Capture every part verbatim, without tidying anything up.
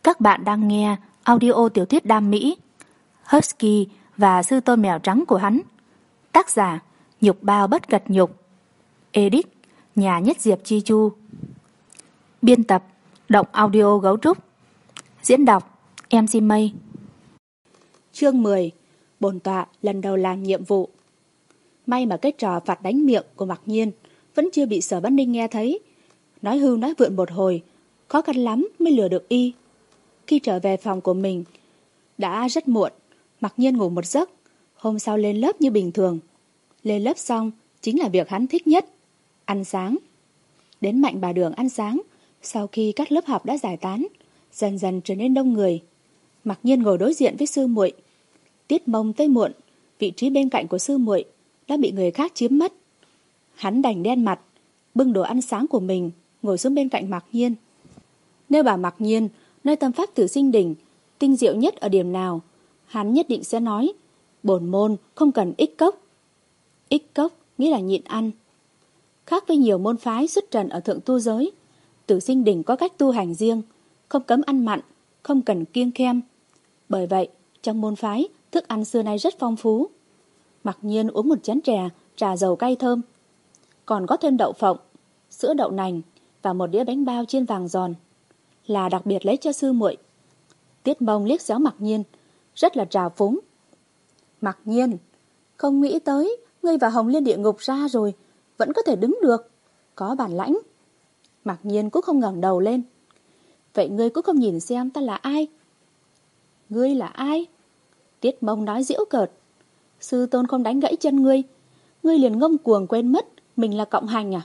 Các bạn đang nghe audio tiểu thuyết đam mỹ Husky và sư tôn mèo trắng của hắn. Tác giả Nhục Bao Bất Cật Nhục. Edit Nhà Nhất Diệp Chi Chu. Biên tập Động Audio Gấu Trúc. Diễn đọc em xê Mây. Chương mười. Bổn tọa lần đầu làm nhiệm vụ. May mà cái trò phạt đánh miệng của Mặc Nhiên vẫn chưa bị Sở Văn Ninh nghe thấy. Nói hưu nói vượn một hồi, khó khăn lắm mới lừa được y. Khi trở về phòng của mình đã rất muộn. Mặc Nhiên ngủ một giấc. Hôm sau lên lớp như bình thường. Lên lớp xong chính là việc hắn thích nhất, ăn sáng. Đến Mạnh Bà Đường ăn sáng. Sau khi các lớp học đã giải tán, dần dần trở nên đông người. Mặc Nhiên ngồi đối diện với sư muội. Tiết Mông tới muộn, vị trí bên cạnh của sư muội đã bị người khác chiếm mất. Hắn đành đen mặt, bưng đồ ăn sáng của mình ngồi xuống bên cạnh Mặc Nhiên. Nếu bà Mặc Nhiên nơi tâm pháp Tử Sinh Đỉnh tinh diệu nhất ở điểm nào, hắn nhất định sẽ nói bổn môn không cần ích cốc. Ích cốc nghĩa là nhịn ăn. Khác với nhiều môn phái xuất trần ở thượng tu giới, Tử Sinh Đỉnh có cách tu hành riêng, không cấm ăn mặn, không cần kiêng khem. Bởi vậy trong môn phái thức ăn xưa nay rất phong phú. Mặc Nhiên uống một chén trà trà dầu cay thơm, còn có thêm đậu phộng, sữa đậu nành và một đĩa bánh bao chiên vàng giòn, là đặc biệt lấy cho sư muội. Tiết Mông liếc xéo Mặc Nhiên, rất là trào phúng. Mặc Nhiên, không nghĩ tới ngươi vào Hồng Liên địa ngục ra rồi vẫn có thể đứng được, có bản lãnh. Mặc Nhiên cũng không ngẩng đầu lên. Vậy ngươi cũng không nhìn xem ta là ai? Ngươi là ai? Tiết Mông nói giễu cợt. Sư tôn không đánh gãy chân ngươi, ngươi liền ngông cuồng quên mất mình là cộng hành à?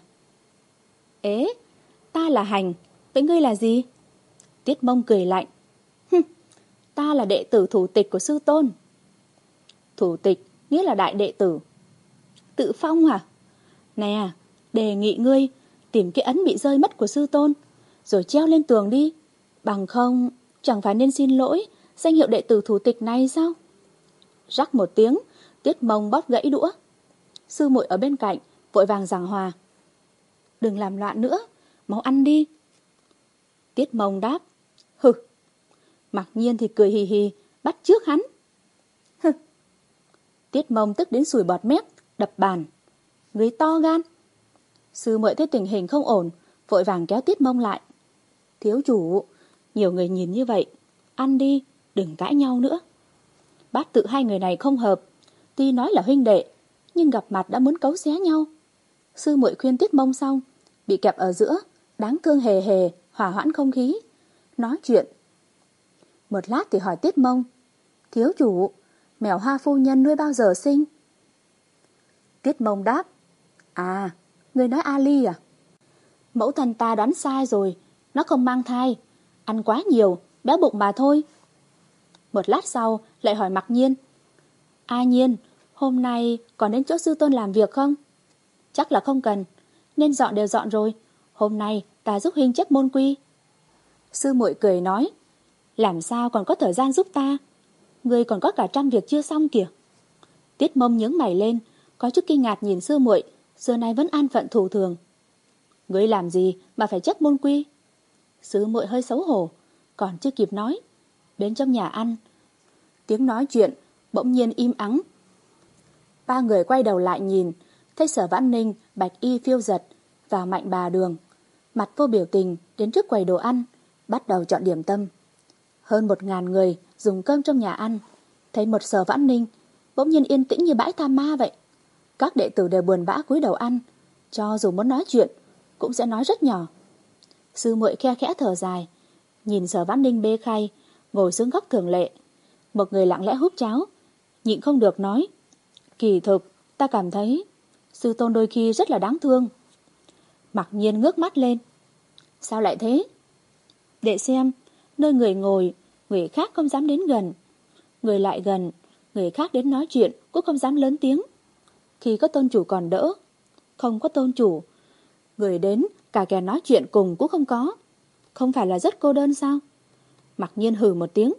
Ế, ta là hành, vậy ngươi là gì? Tiết Mông cười lạnh. Hừm, ta là đệ tử thủ tịch của sư tôn. Thủ tịch nghĩa là đại đệ tử. Tự phong hả? Nè, đề nghị ngươi tìm cái ấn bị rơi mất của sư tôn, rồi treo lên tường đi. Bằng không, chẳng phải nên xin lỗi danh hiệu đệ tử thủ tịch này sao? Rắc một tiếng, Tiết Mông bóp gãy đũa. Sư muội ở bên cạnh vội vàng giảng hòa. Đừng làm loạn nữa, mau ăn đi. Tiết Mông đáp. Hừ. Mặc Nhiên thì cười hì hì, bắt chước hắn. Hừ. Tiết Mông tức đến sùi bọt mép, đập bàn. Người to gan. Sư muội thấy tình hình không ổn, vội vàng kéo Tiết Mông lại. Thiếu chủ, nhiều người nhìn như vậy, ăn đi, đừng cãi nhau nữa. Bát tự hai người này không hợp, tuy nói là huynh đệ, nhưng gặp mặt đã muốn cấu xé nhau. Sư muội khuyên Tiết Mông xong, bị kẹp ở giữa, đáng thương hề hề, hòa hoãn không khí. Nói chuyện. Một lát thì hỏi Tiết Mông. Thiếu chủ, mèo Hoa phu nhân nuôi bao giờ sinh? Tiết Mông đáp. À, người nói Ali à? Mẫu thân ta đoán sai rồi, nó không mang thai, ăn quá nhiều, béo bụng mà thôi. Một lát sau lại hỏi Mặc Nhiên. A Nhiên, hôm nay còn đến chỗ sư tôn làm việc không? Chắc là không cần, nên dọn đều dọn rồi. Hôm nay ta giúp huynh chấp môn quy. Sư muội cười nói. Làm sao còn có thời gian giúp ta? Ngươi còn có cả trăm việc chưa xong kìa. Tiết Mông nhướng mày lên, có chút kinh ngạc nhìn sư muội, xưa nay vẫn an phận thủ thường. Ngươi làm gì mà phải chấp môn quy? Sư muội hơi xấu hổ, còn chưa kịp nói, bên trong nhà ăn, tiếng nói chuyện bỗng nhiên im ắng. Ba người quay đầu lại nhìn, thấy Sở Vãn Ninh, Bạch Y Phiêu Giật và Mạnh Bà Đường, mặt vô biểu tình đến trước quầy đồ ăn, bắt đầu chọn điểm tâm. Hơn một ngàn người dùng cơm trong nhà ăn, thấy một Sở Vãn Ninh bỗng nhiên yên tĩnh như bãi tha ma vậy. Các đệ tử đều buồn bã cúi đầu ăn, cho dù muốn nói chuyện cũng sẽ nói rất nhỏ. Sư muội khe khẽ thở dài, nhìn Sở Vãn Ninh bê khay ngồi xuống góc thường lệ. Một người lặng lẽ húp cháo, nhịn không được nói. Kỳ thực ta cảm thấy sư tôn đôi khi rất là đáng thương. Mặc Nhiên ngước mắt lên. Sao lại thế? Để xem, nơi người ngồi, người khác không dám đến gần. Người lại gần, người khác đến nói chuyện cũng không dám lớn tiếng. Khi có tôn chủ còn đỡ, không có tôn chủ, người đến cả kẻ nói chuyện cùng cũng không có. Không phải là rất cô đơn sao? Mặc Nhiên hừ một tiếng.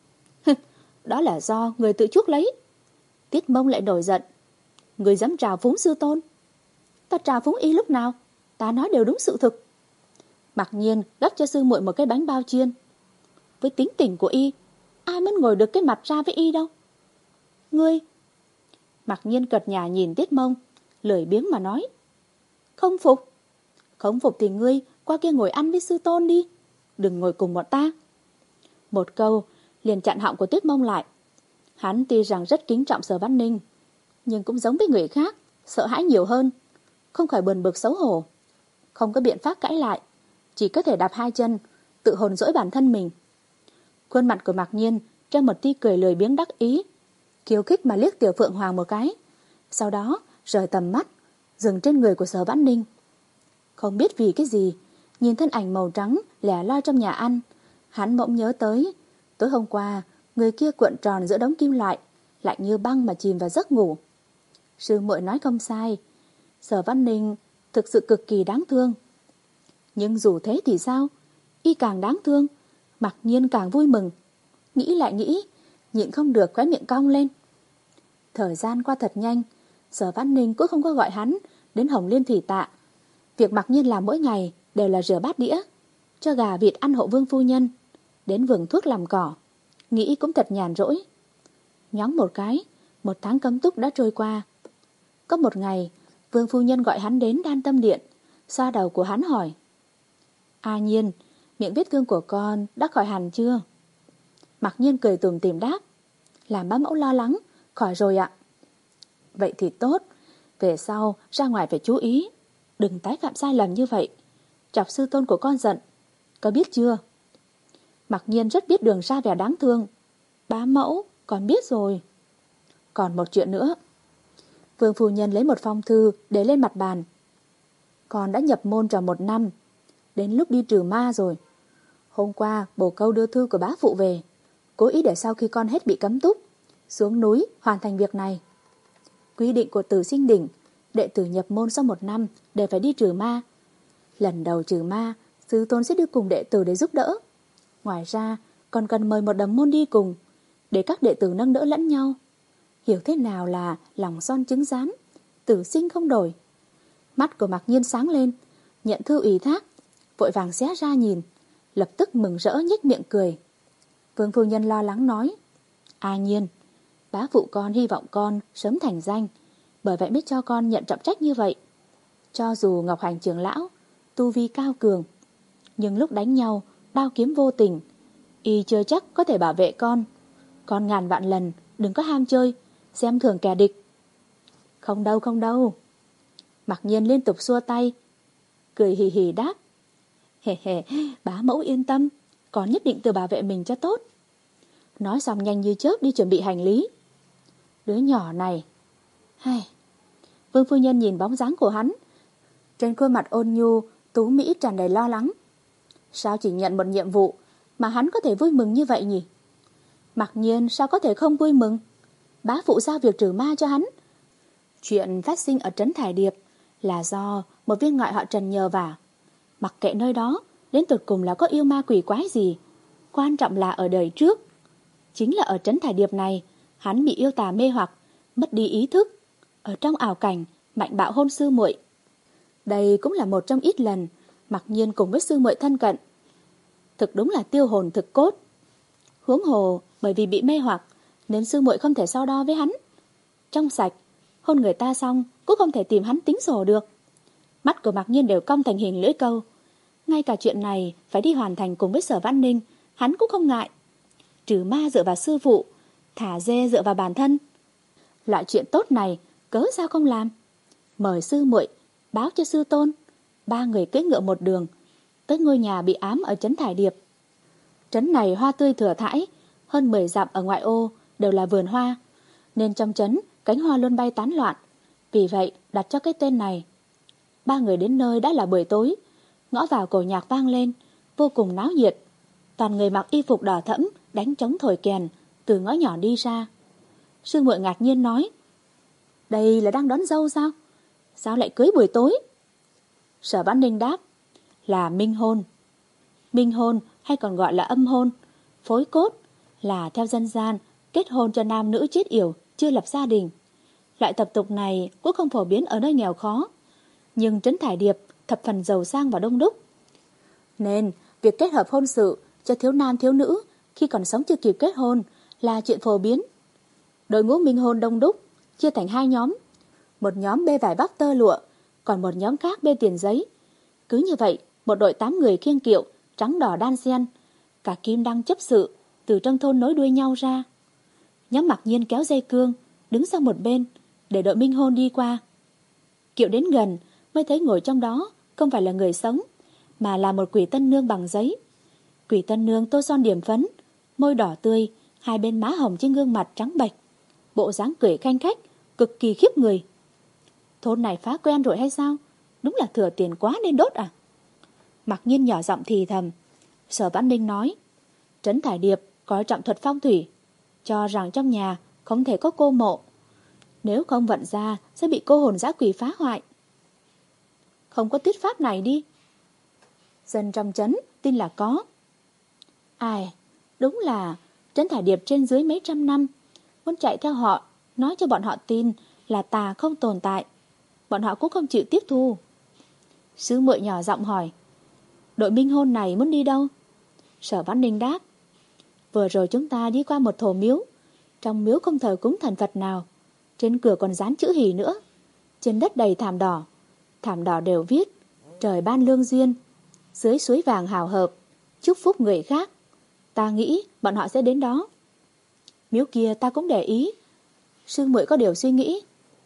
Đó là do người tự chuốc lấy. Tiết Mông lại nổi giận. Người dám trào phúng sư tôn? Ta trào phúng y lúc nào? Ta nói đều đúng sự thực. Mặc Nhiên gắp cho sư muội một cái bánh bao chiên. với tính tình của y, ai muốn ngồi được cái mặt ra với y đâu. Ngươi... Mặc Nhiên cợt nhả nhìn Tiết Mông, lười biếng mà nói. Không phục? Không phục thì ngươi qua kia ngồi ăn với sư tôn đi, đừng ngồi cùng bọn ta. Một câu liền chặn họng của Tiết Mông lại. Hắn tuy rằng rất kính trọng Sở Văn Ninh, nhưng cũng giống với người khác, sợ hãi nhiều hơn, không khỏi buồn bực xấu hổ. Không có biện pháp cãi lại, chỉ có thể đạp hai chân, tự hồn dỗi bản thân mình. Khuôn mặt của Mạc Nhiên treo một tia cười lười biếng đắc ý, khiêu khích mà liếc Tiểu Phượng Hoàng một cái, sau đó rời tầm mắt, dừng trên người của Sở Vãn Ninh. Không biết vì cái gì, nhìn thân ảnh màu trắng lẻ loi trong nhà ăn, hắn bỗng nhớ tới tối hôm qua người kia cuộn tròn giữa đống kim loại, lạnh như băng mà chìm vào giấc ngủ. Sư muội nói không sai, Sở Vãn Ninh thực sự cực kỳ đáng thương. Nhưng dù thế thì sao, y càng đáng thương, Mặc Nhiên càng vui mừng. Nghĩ lại nghĩ, nhịn không được khóe miệng cong lên. Thời gian qua thật nhanh, Sở Vãn Ninh cũng không có gọi hắn đến Hồng Liên Thủy Tạ. Việc Mặc Nhiên làm mỗi ngày đều là rửa bát đĩa, cho gà vịt ăn hộ vương phu nhân, đến vườn thuốc làm cỏ. Nghĩ cũng thật nhàn rỗi. Nhóng một cái, một tháng cấm túc đã trôi qua. Có một ngày, vương phu nhân gọi hắn đến Đan Tâm Điện, xoa đầu của hắn hỏi. A Nhiên, miệng vết thương của con đã khỏi hẳn chưa? Mặc Nhiên cười tủm tỉm đáp. Làm bá mẫu lo lắng, khỏi rồi ạ. Vậy thì tốt, về sau ra ngoài phải chú ý, đừng tái phạm sai lầm như vậy, chọc sư tôn của con giận, có biết chưa? Mặc Nhiên rất biết đường ra vẻ đáng thương. Bá mẫu, con biết rồi. Còn một chuyện nữa. Vương phu nhân lấy một phong thư để lên mặt bàn. Con đã nhập môn tròn một năm, đến lúc đi trừ ma rồi. Hôm qua bồ câu đưa thư của bá phụ về, cố ý để sau khi con hết bị cấm túc, xuống núi hoàn thành việc này. Quy định của Tử Sinh Đỉnh, đệ tử nhập môn sau một năm đều phải đi trừ ma. Lần đầu trừ ma, sư tôn sẽ đi cùng đệ tử để giúp đỡ. Ngoài ra còn cần mời một đồng môn đi cùng, để các đệ tử nâng đỡ lẫn nhau. Hiểu thế nào là lòng son trứng rán, tử sinh không đổi. Mắt của Mặc Nhiên sáng lên, nhận thư ủy thác, vội vàng xé ra nhìn, lập tức mừng rỡ nhếch miệng cười. Vương phu nhân lo lắng nói. A Nhiên, bá phụ con hy vọng con sớm thành danh, bởi vậy mới cho con nhận trọng trách như vậy. Cho dù Ngọc Hành trưởng lão tu vi cao cường, nhưng lúc đánh nhau đao kiếm vô tình, y chưa chắc có thể bảo vệ con. Con ngàn vạn lần đừng có ham chơi, xem thường kẻ địch. Không đâu không đâu. Mặc Nhiên liên tục xua tay, cười hì hì đáp. Hề hề, bá mẫu yên tâm, con nhất định tự bảo vệ mình cho tốt. Nói xong nhanh như chớp đi chuẩn bị hành lý. Đứa nhỏ này. Hay. Vương phu nhân nhìn bóng dáng của hắn, trên khuôn mặt ôn nhu tú mỹ tràn đầy lo lắng. Sao chỉ nhận một nhiệm vụ mà hắn có thể vui mừng như vậy nhỉ? Mặc Nhiên sao có thể không vui mừng? Bá phụ giao việc trừ ma cho hắn. Chuyện phát sinh ở trấn Thải Điệp là do một viên ngoại họ Trần nhờ vả. Mặc kệ nơi đó đến tột cùng là có yêu ma quỷ quái gì, quan trọng là ở đời trước. Chính là ở trấn Thải Điệp này, hắn bị yêu tà mê hoặc, mất đi ý thức, ở trong ảo cảnh mạnh bạo hôn sư muội. Đây cũng là một trong ít lần Mặc Nhiên cùng với sư muội thân cận. Thực đúng là tiêu hồn thực cốt. Huống hồ bởi vì bị mê hoặc nên sư muội không thể so đo với hắn. Trong sạch, hôn người ta xong cũng không thể tìm hắn tính sổ được. Mắt của Mặc Nhiên đều cong thành hình lưỡi câu. Ngay cả chuyện này phải đi hoàn thành cùng với Sở Văn Ninh, hắn cũng không ngại. Trừ ma dựa vào sư phụ, thả dê dựa vào bản thân. Loại chuyện tốt này cớ sao không làm? Mời sư muội, báo cho sư tôn. Ba người cưỡi ngựa một đường tới ngôi nhà bị ám ở trấn Thải Điệp. Trấn này hoa tươi thừa thãi, hơn mười dặm ở ngoại ô đều là vườn hoa, nên trong trấn cánh hoa luôn bay tán loạn. Vì vậy đặt cho cái tên này. Ba người đến nơi đã là buổi tối, ngõ vào cổ nhạc vang lên, vô cùng náo nhiệt. Toàn người mặc y phục đỏ thẫm, đánh trống thổi kèn, từ ngõ nhỏ đi ra. Sư muội ngạc nhiên nói, đây là đang đón dâu sao? Sao lại cưới buổi tối? Sở Vãn Ninh đáp, là minh hôn. Minh hôn hay còn gọi là âm hôn, phối cốt, là theo dân gian kết hôn cho nam nữ chết yểu chưa lập gia đình. Loại tập tục này cũng không phổ biến ở nơi nghèo khó, nhưng trấn Thải Điệp thập phần giàu sang và đông đúc, nên việc kết hợp hôn sự cho thiếu nam thiếu nữ khi còn sống chưa kịp kết hôn là chuyện phổ biến. Đội ngũ minh hôn đông đúc, chia thành hai nhóm. Một nhóm bê vải vóc tơ lụa, còn một nhóm khác bê tiền giấy. Cứ như vậy, một đội tám người khiêng kiệu, trắng đỏ đan xen, cả kim đăng chấp sự, từ trong thôn nối đuôi nhau ra. Nhóm Mặc Nhiên kéo dây cương, đứng sang một bên, để đội minh hôn đi qua. Kiệu đến gần, mới thấy ngồi trong đó không phải là người sống, mà là một quỷ tân nương bằng giấy. Quỷ tân nương tô son điểm phấn, môi đỏ tươi, hai bên má hồng trên gương mặt trắng bệch, bộ dáng cười khanh khách, cực kỳ khiếp người. Thôn này phá quen rồi hay sao? Đúng là thừa tiền quá nên đốt à? Mặc Nhiên nhỏ giọng thì thầm. Sở Vãn Ninh nói, Trấn Thải Điệp coi trọng thuật phong thủy, cho rằng trong nhà không thể có cô mộ, nếu không vận ra sẽ bị cô hồn dã quỷ phá hoại. Không có tiết pháp này đi. Dân trong trấn tin là có. Ai, đúng là Trấn Thải Điệp trên dưới mấy trăm năm, muốn chạy theo họ, nói cho bọn họ tin là tà không tồn tại. Bọn họ cũng không chịu tiếp thu. Sư muội nhỏ giọng hỏi, đội minh hôn này muốn đi đâu? Sở Vãn Ninh đáp, vừa rồi chúng ta đi qua một thổ miếu. Trong miếu không thờ cúng thần Phật nào, trên cửa còn dán chữ hỷ nữa. Trên đất đầy thảm đỏ, thảm đỏ đều viết trời ban lương duyên, dưới suối vàng hào hợp, chúc phúc người khác. Ta nghĩ bọn họ sẽ đến đó. Miếu kia ta cũng để ý. Sư muội có điều suy nghĩ.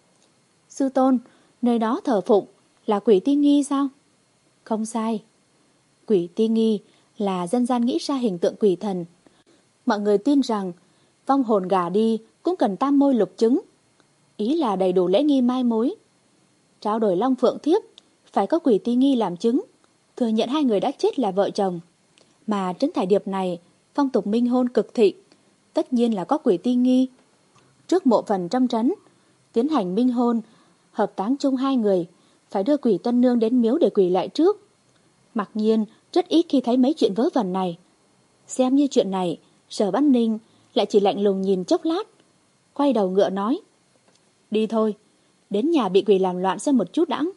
Sư tôn, nơi đó thờ phụng là quỷ Ti Nghi sao? Không sai. Quỷ Ti Nghi là dân gian nghĩ ra hình tượng quỷ thần. Mọi người tin rằng vong hồn gả đi cũng cần tam môi lục trứng, ý là đầy đủ lễ nghi mai mối. Trao đổi long phượng thiếp phải có quỷ Ti Nghi làm chứng, thừa nhận hai người đã chết là vợ chồng. Mà Trấn Thải Điệp này phong tục minh hôn cực thịnh, tất nhiên là có quỷ Ti Nghi. Trước mộ phần trong trấn tiến hành minh hôn, hợp táng chung hai người, phải đưa quỷ tân nương đến miếu để quỷ lại trước. Mặc nhiên rất ít khi thấy mấy chuyện vớ vẩn này. Xem như chuyện này, Sở Vãn Ninh lại chỉ lạnh lùng nhìn chốc lát, quay đầu ngựa nói, đi thôi, đến nhà bị quỷ làm loạn xem một chút đãng.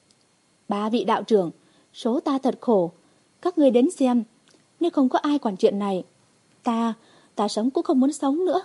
Ba vị đạo trưởng, số ta thật khổ, các ngươi đến xem, nếu không có ai quản chuyện này, ta, ta sống cũng không muốn sống nữa.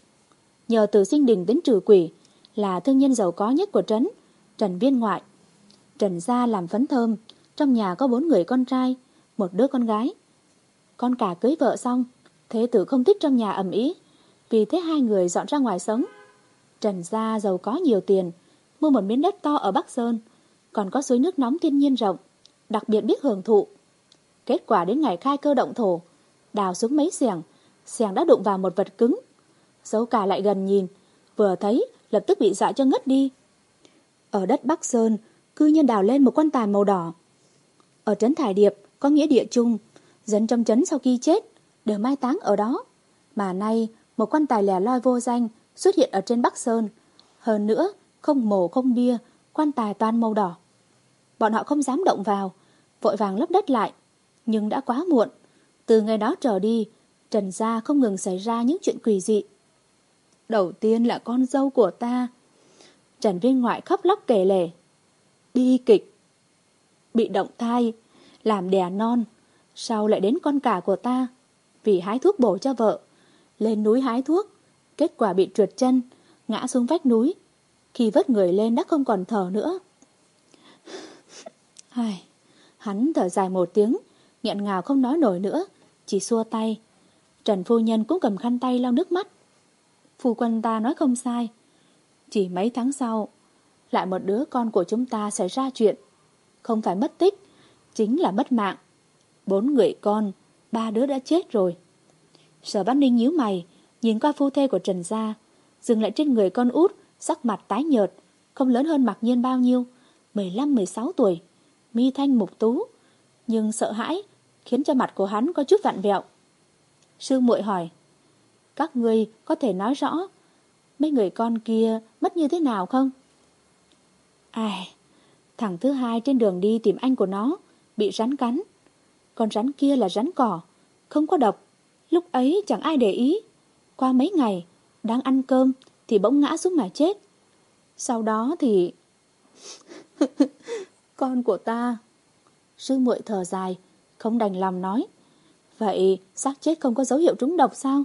Nhờ Từ Sinh Đình đến trừ quỷ, là thương nhân giàu có nhất của trấn, Trần Viên ngoại. Trần gia làm phấn thơm, trong nhà có bốn người con trai, một đứa con gái. Con cả cưới vợ xong, thế tử không thích trong nhà ầm ĩ, vì thế hai người dọn ra ngoài sống. Trần gia giàu có nhiều tiền, mua một miếng đất to ở Bắc Sơn, còn có suối nước nóng thiên nhiên rộng, đặc biệt biết hưởng thụ. Kết quả đến ngày khai cơ động thổ, đào xuống mấy xẻng, xẻng đã đụng vào một vật cứng. Dấu cả lại gần nhìn, vừa thấy lập tức bị dọa cho ngất đi. Ở đất Bắc Sơn, cư nhiên đào lên một quan tài màu đỏ. Ở trấn Thải Điệp có nghĩa địa chung, dân trong trấn sau khi chết đều mai táng ở đó. Mà nay một quan tài lẻ loi vô danh xuất hiện ở trên Bắc Sơn. Hơn nữa, không mồ không bia, quan tài toàn màu đỏ. Bọn họ không dám động vào, vội vàng lấp đất lại. Nhưng đã quá muộn. Từ ngày đó trở đi, Trần gia không ngừng xảy ra những chuyện quỷ dị. Đầu tiên là con dâu của ta. Trần Viên ngoại khóc lóc kể lể. Bi kịch. Bị động thai, làm đẻ non. Sau lại đến con cả của ta. Vì hái thuốc bổ cho vợ, lên núi hái thuốc, kết quả bị trượt chân, ngã xuống vách núi. Khi vớt người lên đã không còn thở nữa. Ai, hắn thở dài một tiếng, nghẹn ngào không nói nổi nữa, chỉ xua tay. Trần phu nhân cũng cầm khăn tay lau nước mắt. Phu quân ta nói không sai. Chỉ mấy tháng sau, lại một đứa con của chúng ta xảy ra chuyện. Không phải mất tích, chính là mất mạng. Bốn người con, ba đứa đã chết rồi. Sở Vãn Ninh nhíu mày, nhìn qua phu thê của Trần gia, dừng lại trên người con út, sắc mặt tái nhợt, không lớn hơn Mặc Nhiên bao nhiêu, mười lăm mười sáu tuổi, mi thanh mục tú, nhưng sợ hãi khiến cho mặt của hắn có chút vặn vẹo. Sư muội hỏi, các ngươi có thể nói rõ mấy người con kia mất như thế nào không? Ai, thằng thứ hai trên đường đi tìm anh của nó bị rắn cắn. Con rắn kia là rắn cỏ, không có độc. Lúc ấy chẳng ai để ý. Qua mấy ngày, đang ăn cơm thì bỗng ngã xuống mà chết. Sau đó thì... con của ta... Sư muội thở dài, không đành lòng nói. Vậy xác chết không có dấu hiệu trúng độc sao?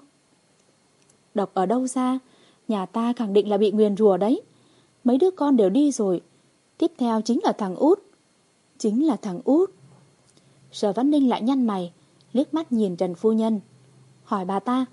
Độc ở đâu ra? Nhà ta khẳng định là bị nguyền rủa đấy. Mấy đứa con đều đi rồi. Tiếp theo chính là thằng Út. Chính là thằng Út. Sở Văn Ninh lại nhăn mày, liếc mắt nhìn Trần phu nhân, hỏi bà ta: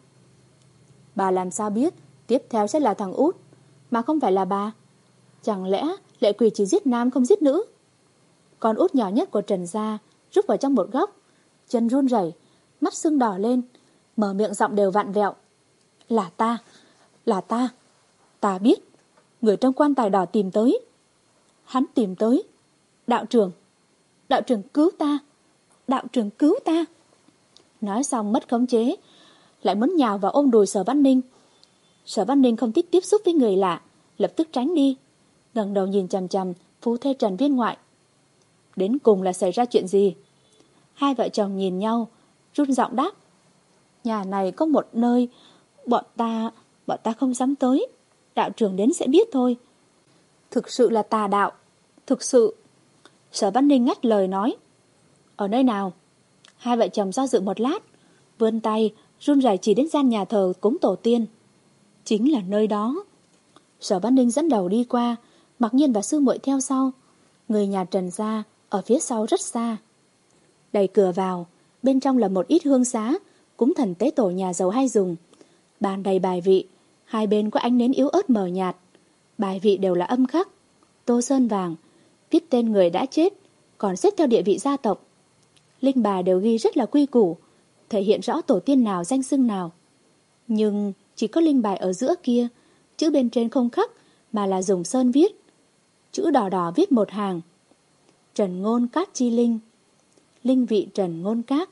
Bà làm sao biết tiếp theo sẽ là thằng Út, mà không phải là bà? Chẳng lẽ Lệ Quỳ chỉ giết nam không giết nữ? Con Út nhỏ nhất của Trần gia rúc vào trong một góc, chân run rẩy, mắt sưng đỏ lên, mở miệng giọng đều vặn vẹo: Là ta, là ta, ta biết. Người trong quan tài đỏ tìm tới. Hắn tìm tới. Đạo trưởng, đạo trưởng cứu ta, đạo trưởng cứu ta. Nói xong mất khống chế, lại muốn nhào vào ôm đùi Sở Văn Ninh. Sở Văn Ninh không thích tiếp xúc với người lạ, lập tức tránh đi, ngẩng đầu nhìn chằm chằm phu thê Trần viên ngoại. Đến cùng là xảy ra chuyện gì? Hai vợ chồng nhìn nhau, run giọng đáp: Nhà này có một nơi bọn ta bọn ta không dám tới. Đạo trưởng đến sẽ biết thôi. Thực sự là tà đạo, thực sự. Sở Văn Ninh ngắt lời nói: Ở nơi nào? Hai vợ chồng do dự một lát, vươn tay run rẩy chỉ đến gian nhà thờ cúng tổ tiên. Chính là nơi đó. Sở Văn Ninh dẫn đầu đi qua, Mặc Nhiên và sư muội theo sau. Người nhà Trần gia ở phía sau rất xa. Đẩy cửa vào, bên trong là một ít hương xá cúng thần tế tổ nhà giàu hay dùng. Bàn đầy bài vị, hai bên có ánh nến yếu ớt mờ nhạt. Bài vị đều là âm khắc, tô sơn vàng, viết tên người đã chết, còn xếp theo địa vị gia tộc. Linh bài đều ghi rất là quy củ, thể hiện rõ tổ tiên nào danh xưng nào. Nhưng chỉ có linh bài ở giữa kia, chữ bên trên không khắc mà là dùng sơn viết. Chữ đỏ đỏ viết một hàng: Trần Ngôn Cát Chi Linh, linh vị Trần Ngôn Cát.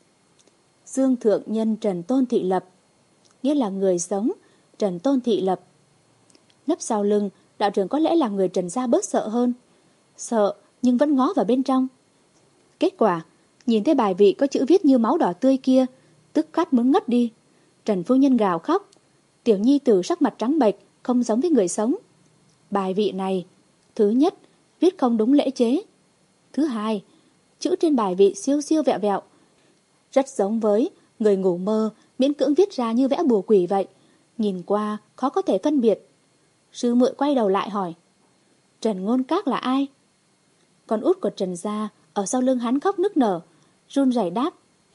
Dương thượng nhân Trần Tôn Thị Lập, nghĩa là người sống Trần Tôn Thị Lập. Nấp sau lưng, đạo trưởng có lẽ là người Trần gia bớt sợ hơn. Sợ nhưng vẫn ngó vào bên trong. Kết quả, nhìn thấy bài vị có chữ viết như máu đỏ tươi kia, tức khắc muốn ngất đi. Trần phu nhân gào khóc. Tiểu nhi tử sắc mặt trắng bệch, không giống với người sống. Bài vị này, thứ nhất, viết không đúng lễ chế. Thứ hai, chữ trên bài vị siêu siêu vẹo vẹo, rất giống với người ngủ mơ miễn cưỡng viết ra như vẽ bùa quỷ vậy. Nhìn qua khó có thể phân biệt. Sư muội quay đầu lại hỏi: Trần Ngôn Các là ai? Con út của Trần gia ở sau lưng hắn khóc nức nở, run rẩy đáp: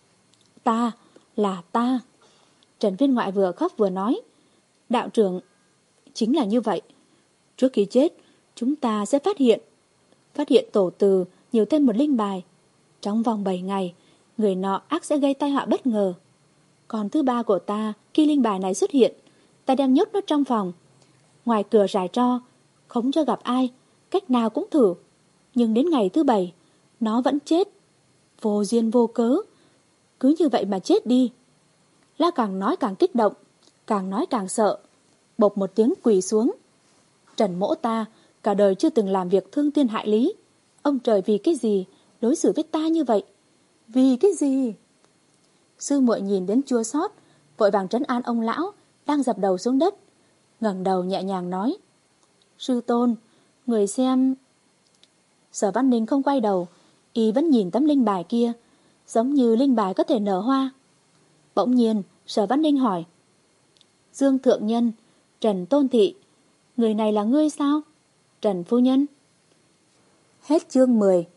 Ta, là ta. Trần viên ngoại vừa khóc vừa nói: Đạo trưởng, chính là như vậy. Trước khi chết, chúng ta sẽ phát hiện Phát hiện tổ từ nhiều thêm một linh bài. Trong vòng bảy ngày, người nọ ác sẽ gây tai họa bất ngờ. Còn thứ ba của ta, khi linh bài này xuất hiện, ta đem nhốt nó trong phòng, ngoài cửa rải tro, không cho gặp ai, cách nào cũng thử. Nhưng đến ngày thứ bảy, nó vẫn chết, vô duyên vô cớ, cứ như vậy mà chết đi. La càng nói càng kích động, càng nói càng sợ, bộc một tiếng quỳ xuống: Trần mỗ ta cả đời chưa từng làm việc thương thiên hại lý. Ông trời vì cái gì đối xử với ta như vậy? Vì cái gì? Sư muội nhìn đến chua xót, vội vàng trấn an ông lão đang dập đầu xuống đất, ngẩng đầu nhẹ nhàng nói: Sư tôn, người xem. Sở Văn Ninh không quay đầu, y vẫn nhìn tấm linh bài kia, giống như linh bài có thể nở hoa. Bỗng nhiên Sở Văn Ninh hỏi: Dương thượng nhân, Trần Tôn Thị, người này là ngươi sao? Trần phu nhân. Hết chương mười.